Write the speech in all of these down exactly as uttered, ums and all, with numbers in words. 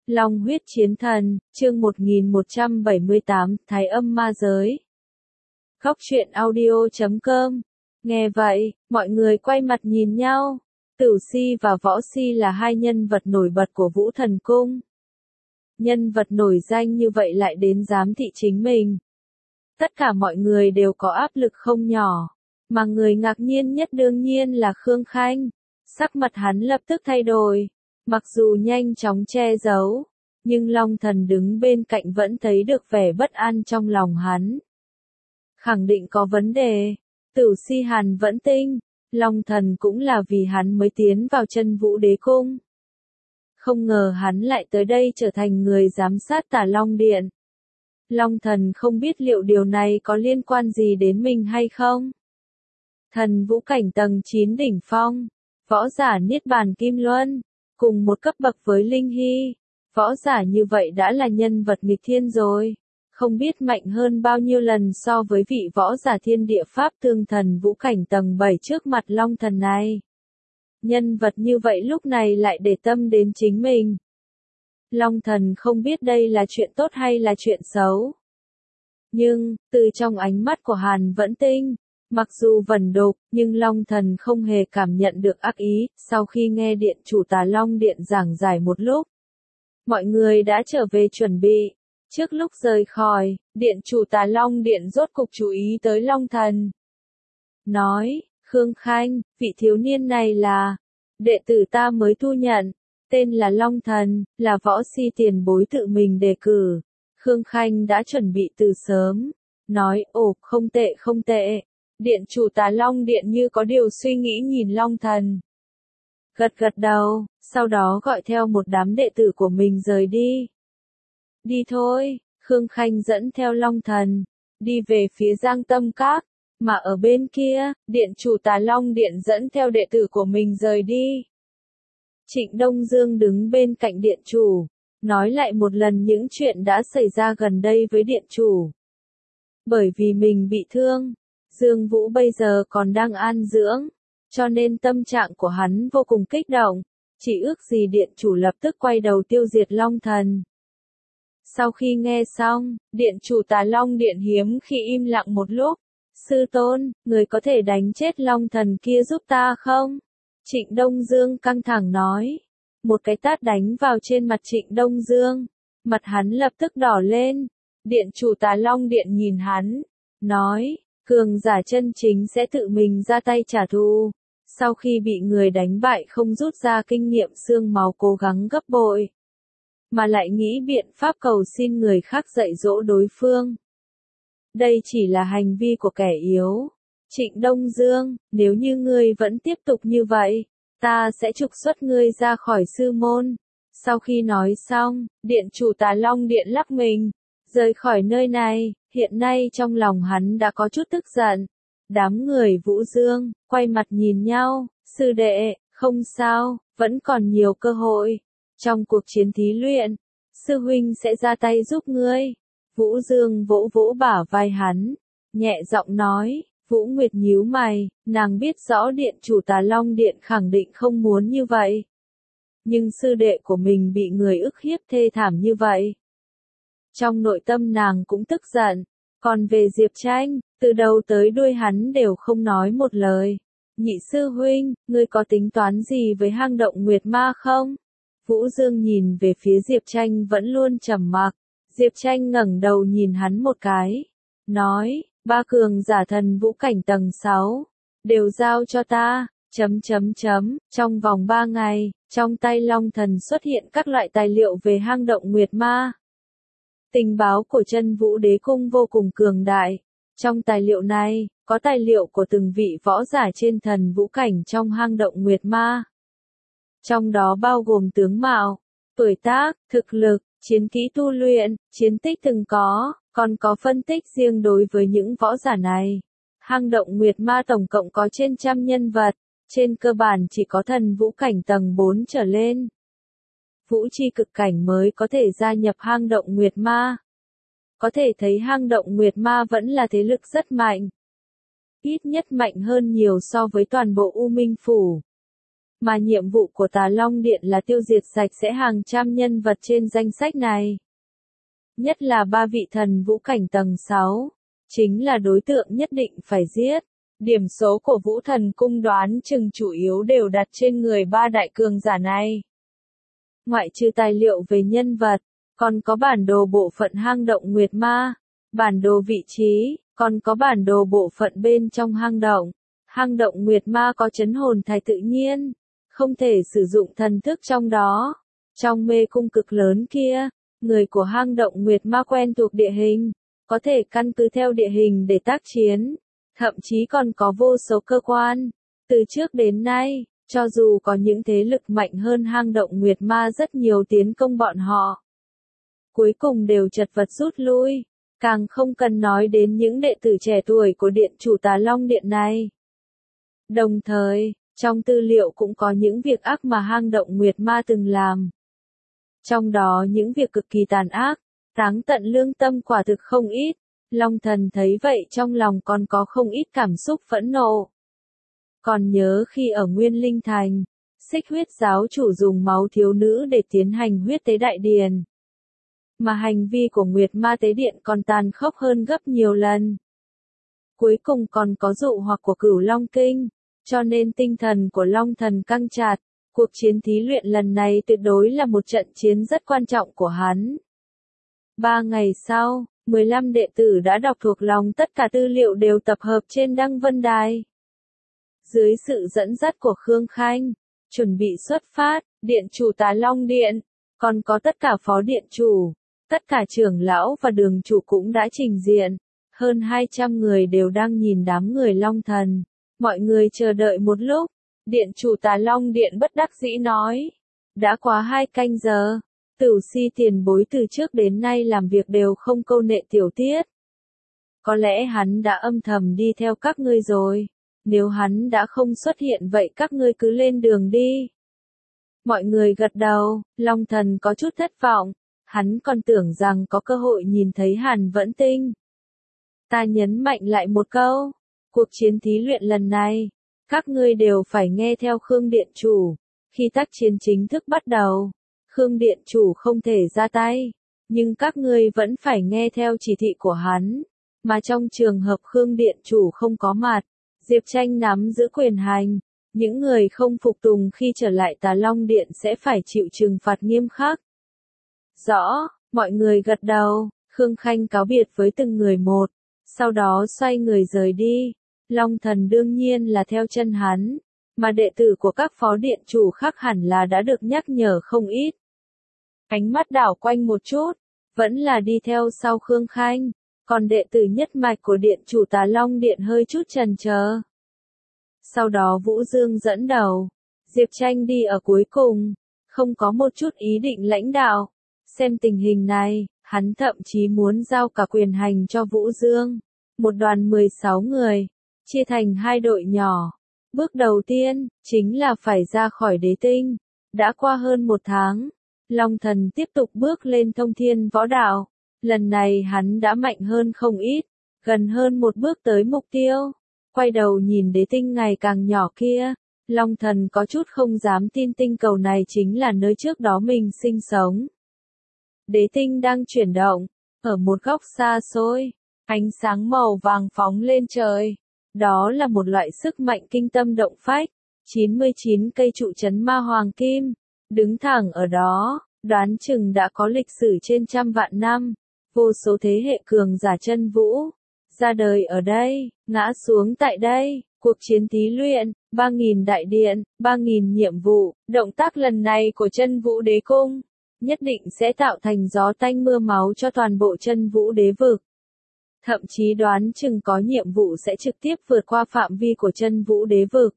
Long huyết chiến thần, chương một nghìn một trăm bảy mươi tám, Thái âm ma giới. Góc truyện audio chấm com. Nghe vậy, mọi người quay mặt nhìn nhau. Tử Si và Võ Si là hai nhân vật nổi bật của Vũ Thần Cung. Nhân vật nổi danh như vậy lại đến giám thị chính mình. Tất cả mọi người đều có áp lực không nhỏ. Mà người ngạc nhiên nhất đương nhiên là Khương Khanh. Sắc mặt hắn lập tức thay đổi. Mặc dù nhanh chóng che giấu, nhưng Long Thần đứng bên cạnh vẫn thấy được vẻ bất an trong lòng hắn. Khẳng định có vấn đề. Tử Si Hàn vẫn tinh, Long Thần cũng là vì hắn mới tiến vào Chân Vũ Đế Cung. Không ngờ hắn lại tới đây trở thành người giám sát Tà Long Điện. Long Thần không biết liệu điều này có liên quan gì đến mình hay không. Thần vũ cảnh tầng chín đỉnh phong, võ giả Niết Bàn Kim Luân, cùng một cấp bậc với Linh Hy, võ giả như vậy đã là nhân vật nghịch thiên rồi, không biết mạnh hơn bao nhiêu lần so với vị võ giả thiên địa pháp tương thần vũ cảnh tầng bảy trước mặt Long Thần này. Nhân vật như vậy lúc này lại để tâm đến chính mình. Long Thần không biết đây là chuyện tốt hay là chuyện xấu. Nhưng, từ trong ánh mắt của Hàn Vẫn Tinh, mặc dù vẩn đục, nhưng Long Thần không hề cảm nhận được ác ý. Sau khi nghe Điện chủ Tà Long Điện giảng giải một lúc, mọi người đã trở về chuẩn bị. Trước lúc rời khỏi, Điện chủ Tà Long Điện rốt cục chú ý tới Long Thần. Nói, Khương Khanh, vị thiếu niên này là đệ tử ta mới thu nhận, tên là Long Thần, là Võ Si tiền bối tự mình đề cử. Khương Khanh đã chuẩn bị từ sớm, nói, ồ, không tệ không tệ. Điện chủ Tà Long Điện như có điều suy nghĩ nhìn Long Thần. Gật gật đầu, sau đó gọi theo một đám đệ tử của mình rời đi. Đi thôi, Khương Khanh dẫn theo Long Thần, đi về phía Giang Tâm Các, mà ở bên kia, Điện chủ Tà Long Điện dẫn theo đệ tử của mình rời đi. Trịnh Đông Dương đứng bên cạnh điện chủ, nói lại một lần những chuyện đã xảy ra gần đây với điện chủ. Bởi vì mình bị thương, Dương Vũ bây giờ còn đang an dưỡng, cho nên tâm trạng của hắn vô cùng kích động, chỉ ước gì điện chủ lập tức quay đầu tiêu diệt Long Thần. Sau khi nghe xong, điện chủ Tà Long Điện hiếm khi im lặng một lúc. Sư tôn, người có thể đánh chết Long Thần kia giúp ta không? Trịnh Đông Dương căng thẳng nói. Một cái tát đánh vào trên mặt Trịnh Đông Dương, mặt hắn lập tức đỏ lên. Điện chủ Tà Long Điện nhìn hắn, nói, cường giả chân chính sẽ tự mình ra tay trả thù. Sau khi bị người đánh bại không rút ra kinh nghiệm xương máu cố gắng gấp bội, mà lại nghĩ biện pháp cầu xin người khác dạy dỗ đối phương. Đây chỉ là hành vi của kẻ yếu. Trịnh Đông Dương, nếu như ngươi vẫn tiếp tục như vậy, ta sẽ trục xuất ngươi ra khỏi sư môn. Sau khi nói xong, điện chủ Tà Long Điện lắc mình, rời khỏi nơi này. Hiện nay trong lòng hắn đã có chút tức giận. Đám người Vũ Dương, quay mặt nhìn nhau, sư đệ, không sao, vẫn còn nhiều cơ hội. Trong cuộc chiến thí luyện, sư huynh sẽ ra tay giúp ngươi. Vũ Dương vỗ vỗ bả vai hắn, nhẹ giọng nói. Vũ Nguyệt nhíu mày, nàng biết rõ điện chủ Tà Long Điện khẳng định không muốn như vậy. Nhưng sư đệ của mình bị người ức hiếp thê thảm như vậy. Trong nội tâm nàng cũng tức giận, còn về Diệp Tranh, từ đầu tới đuôi hắn đều không nói một lời. Nhị sư huynh, ngươi có tính toán gì với hang động Nguyệt Ma không? Vũ Dương nhìn về phía Diệp Tranh vẫn luôn trầm mặc. Diệp Tranh ngẩng đầu nhìn hắn một cái, nói, ba cường giả thần vũ cảnh tầng sáu, đều giao cho ta, chấm chấm chấm, trong vòng ba ngày, trong tay Long Thần xuất hiện các loại tài liệu về hang động Nguyệt Ma. Tình báo của Chân Vũ Đế Cung vô cùng cường đại, trong tài liệu này, có tài liệu của từng vị võ giả trên thần vũ cảnh trong hang động Nguyệt Ma. Trong đó bao gồm tướng mạo, tuổi tác, thực lực, chiến kỹ tu luyện, chiến tích từng có, còn có phân tích riêng đối với những võ giả này. Hang động Nguyệt Ma tổng cộng có trên trăm nhân vật, trên cơ bản chỉ có thần vũ cảnh tầng bốn trở lên. Vũ chi cực cảnh mới có thể gia nhập hang động Nguyệt Ma. Có thể thấy hang động Nguyệt Ma vẫn là thế lực rất mạnh. Ít nhất mạnh hơn nhiều so với toàn bộ U Minh Phủ. Mà nhiệm vụ của Tà Long Điện là tiêu diệt sạch sẽ hàng trăm nhân vật trên danh sách này. Nhất là ba vị thần vũ cảnh tầng sáu, chính là đối tượng nhất định phải giết. Điểm số của Vũ Thần Cung đoán chừng chủ yếu đều đặt trên người ba đại cường giả này. Ngoại trừ tài liệu về nhân vật, còn có bản đồ bộ phận hang động Nguyệt Ma, bản đồ vị trí, còn có bản đồ bộ phận bên trong hang động. Hang động Nguyệt Ma có chấn hồn thạch tự nhiên, không thể sử dụng thần thức trong đó. Trong mê cung cực lớn kia, người của hang động Nguyệt Ma quen thuộc địa hình, có thể căn cứ theo địa hình để tác chiến, thậm chí còn có vô số cơ quan. Từ trước đến nay, cho dù có những thế lực mạnh hơn hang động Nguyệt Ma rất nhiều tiến công bọn họ, cuối cùng đều chật vật rút lui, càng không cần nói đến những đệ tử trẻ tuổi của điện chủ Tà Long Điện này. Đồng thời, trong tư liệu cũng có những việc ác mà hang động Nguyệt Ma từng làm. Trong đó những việc cực kỳ tàn ác, táng tận lương tâm quả thực không ít. Long Thần thấy vậy trong lòng còn có không ít cảm xúc phẫn nộ. Còn nhớ khi ở Nguyên Linh Thành, Xích Huyết giáo chủ dùng máu thiếu nữ để tiến hành huyết tế đại điền. Mà hành vi của Nguyệt Ma tế điện còn tàn khốc hơn gấp nhiều lần. Cuối cùng còn có dụ hoặc của Cửu Long Kinh, cho nên tinh thần của Long Thần căng chặt. Cuộc chiến thí luyện lần này tuyệt đối là một trận chiến rất quan trọng của hắn. Ba ngày sau, mười lăm đệ tử đã đọc thuộc lòng tất cả tư liệu đều tập hợp trên Đăng Vân Đài. Dưới sự dẫn dắt của Khương Khanh, chuẩn bị xuất phát, điện chủ Tà Long Điện, còn có tất cả phó điện chủ, tất cả trưởng lão và đường chủ cũng đã trình diện. Hơn hai trăm người đều đang nhìn đám người Long Thần. Mọi người chờ đợi một lúc. Điện chủ Tà Long Điện bất đắc dĩ nói. Đã quá hai canh giờ. Tửu Si tiền bối từ trước đến nay làm việc đều không câu nệ tiểu tiết. Có lẽ hắn đã âm thầm đi theo các ngươi rồi. Nếu hắn đã không xuất hiện vậy các ngươi cứ lên đường đi. Mọi người gật đầu, Long Thần có chút thất vọng. Hắn còn tưởng rằng có cơ hội nhìn thấy Hàn Vẫn Tinh. Ta nhấn mạnh lại một câu. Cuộc chiến thí luyện lần này, các ngươi đều phải nghe theo Khương Điện Chủ. Khi tác chiến chính thức bắt đầu, Khương Điện Chủ không thể ra tay, nhưng các ngươi vẫn phải nghe theo chỉ thị của hắn. Mà trong trường hợp Khương Điện Chủ không có mặt, Diệp Tranh nắm giữ quyền hành, những người không phục tùng khi trở lại Tà Long Điện sẽ phải chịu trừng phạt nghiêm khắc. Rõ, mọi người gật đầu, Khương Khanh cáo biệt với từng người một, sau đó xoay người rời đi. Long Thần đương nhiên là theo chân hắn, mà đệ tử của các phó điện chủ khác hẳn là đã được nhắc nhở không ít. Ánh mắt đảo quanh một chút, vẫn là đi theo sau Khương Khanh, còn đệ tử nhất mạch của điện chủ Tà Long Điện hơi chút chần chờ. Sau đó Vũ Dương dẫn đầu, Diệp Tranh đi ở cuối cùng, không có một chút ý định lãnh đạo. Xem tình hình này, hắn thậm chí muốn giao cả quyền hành cho Vũ Dương. Một đoàn mười sáu người, chia thành hai đội nhỏ. Bước đầu tiên, chính là phải ra khỏi đế tinh. Đã qua hơn một tháng, Long Thần tiếp tục bước lên thông thiên võ đạo. Lần này hắn đã mạnh hơn không ít, gần hơn một bước tới mục tiêu. Quay đầu nhìn đế tinh ngày càng nhỏ kia, Long Thần có chút không dám tin tinh cầu này chính là nơi trước đó mình sinh sống. Đế tinh đang chuyển động, ở một góc xa xôi, ánh sáng màu vàng phóng lên trời. Đó là một loại sức mạnh kinh tâm động phách, chín mươi chín cây trụ chấn ma hoàng kim, đứng thẳng ở đó, đoán chừng đã có lịch sử trên trăm vạn năm, vô số thế hệ cường giả chân vũ, ra đời ở đây, ngã xuống tại đây, cuộc chiến thí luyện, ba nghìn đại điện, ba nghìn nhiệm vụ, động tác lần này của chân vũ đế cung, nhất định sẽ tạo thành gió tanh mưa máu cho toàn bộ chân vũ đế vực. Thậm chí đoán chừng có nhiệm vụ sẽ trực tiếp vượt qua phạm vi của chân vũ đế vực.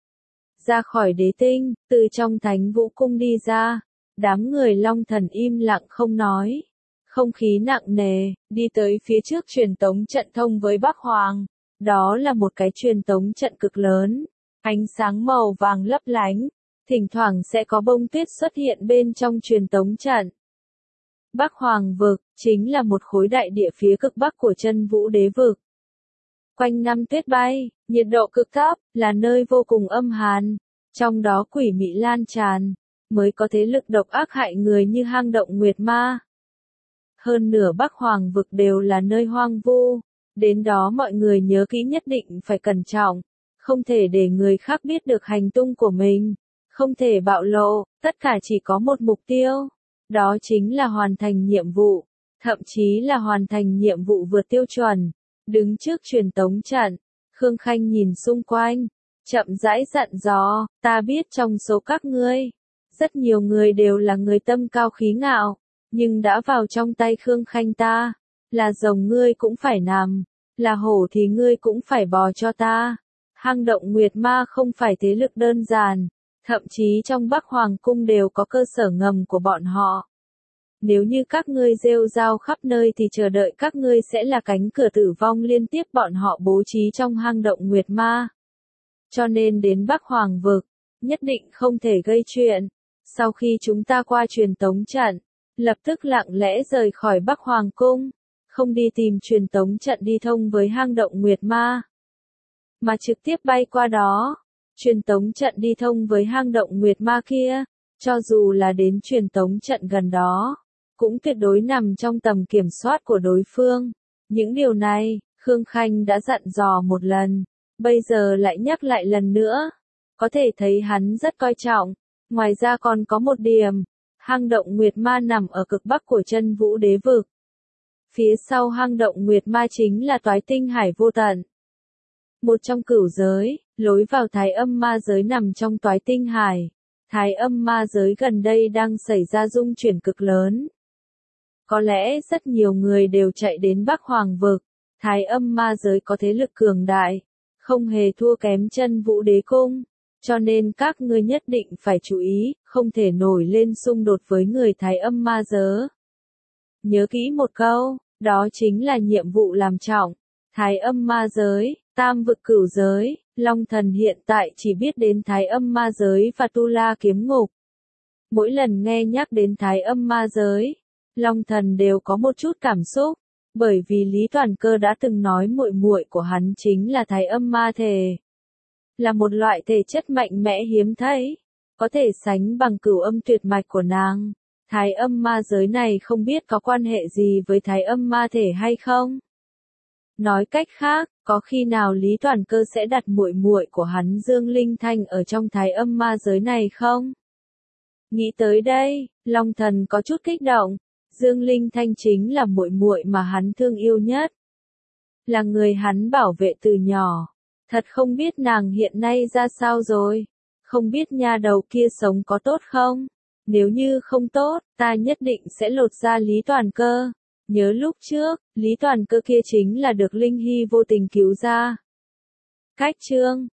Ra khỏi đế tinh, từ trong thánh vũ cung đi ra, đám người Long Thần im lặng không nói. Không khí nặng nề, đi tới phía trước truyền tống trận thông với Bắc Hoàng. Đó là một cái truyền tống trận cực lớn, ánh sáng màu vàng lấp lánh, thỉnh thoảng sẽ có bông tuyết xuất hiện bên trong truyền tống trận. Bắc Hoàng vực, chính là một khối đại địa phía cực bắc của chân vũ đế vực. Quanh năm tuyết bay, nhiệt độ cực thấp, là nơi vô cùng âm hàn. Trong đó quỷ mị lan tràn, mới có thế lực độc ác hại người như hang động Nguyệt Ma. Hơn nửa Bắc Hoàng vực đều là nơi hoang vu, đến đó mọi người nhớ kỹ nhất định phải cẩn trọng, không thể để người khác biết được hành tung của mình, không thể bạo lộ, tất cả chỉ có một mục tiêu, đó chính là hoàn thành nhiệm vụ, thậm chí là hoàn thành nhiệm vụ vượt tiêu chuẩn. Đứng trước truyền tống trận, Khương Khanh nhìn xung quanh, chậm rãi dặn dò, ta biết trong số các ngươi, rất nhiều người đều là người tâm cao khí ngạo, nhưng đã vào trong tay Khương Khanh ta, là rồng ngươi cũng phải nằm, là hổ thì ngươi cũng phải bò cho ta. Hang động Nguyệt Ma không phải thế lực đơn giản, thậm chí trong Bắc Hoàng cung đều có cơ sở ngầm của bọn họ. Nếu như các ngươi rêu rao khắp nơi thì chờ đợi các ngươi sẽ là cánh cửa tử vong liên tiếp bọn họ bố trí trong hang động Nguyệt Ma. Cho nên đến Bắc Hoàng vực, nhất định không thể gây chuyện. Sau khi chúng ta qua truyền tống trận, lập tức lặng lẽ rời khỏi Bắc Hoàng cung, không đi tìm truyền tống trận đi thông với hang động Nguyệt Ma, mà trực tiếp bay qua đó. Truyền tống trận đi thông với hang động Nguyệt Ma kia, cho dù là đến truyền tống trận gần đó, cũng tuyệt đối nằm trong tầm kiểm soát của đối phương. Những điều này, Khương Khanh đã dặn dò một lần, bây giờ lại nhắc lại lần nữa. Có thể thấy hắn rất coi trọng. Ngoài ra còn có một điểm, hang động Nguyệt Ma nằm ở cực bắc của Chân Vũ Đế vực. Phía sau hang động Nguyệt Ma chính là Toái Tinh Hải vô tận. Một trong cửu giới, lối vào Thái Âm Ma giới nằm trong Toái Tinh Hải. Thái Âm Ma giới gần đây đang xảy ra dung chuyển cực lớn. Có lẽ rất nhiều người đều chạy đến Bắc Hoàng vực. Thái Âm Ma giới có thế lực cường đại, không hề thua kém Chân Vũ Đế cung, cho nên các ngươi nhất định phải chú ý, không thể nổi lên xung đột với người Thái Âm Ma giới. Nhớ kỹ một câu, đó chính là nhiệm vụ làm trọng. Thái Âm Ma giới, Tam vực cửu giới, Long Thần hiện tại chỉ biết đến Thái Âm Ma giới và Tu La kiếm ngục. Mỗi lần nghe nhắc đến Thái Âm Ma giới, Long Thần đều có một chút cảm xúc, bởi vì Lý Toàn Cơ đã từng nói muội muội của hắn chính là Thái Âm Ma thể, là một loại thể chất mạnh mẽ hiếm thấy, có thể sánh bằng cửu âm tuyệt mạch của nàng. Thái Âm Ma giới này không biết có quan hệ gì với Thái Âm Ma thể hay không? Nói cách khác, có khi nào Lý Toàn Cơ sẽ đặt muội muội của hắn Dương Linh Thanh ở trong Thái Âm Ma giới này không? Nghĩ tới đây, Long Thần có chút kích động. Dương Linh Thanh chính là muội muội mà hắn thương yêu nhất, là người hắn bảo vệ từ nhỏ. Thật không biết nàng hiện nay ra sao rồi, không biết nha đầu kia sống có tốt không? Nếu như không tốt, ta nhất định sẽ lột ra Lý Toàn Cơ. Nhớ lúc trước, Lý Toàn Cơ kia chính là được Linh Hy vô tình cứu ra. Cách chương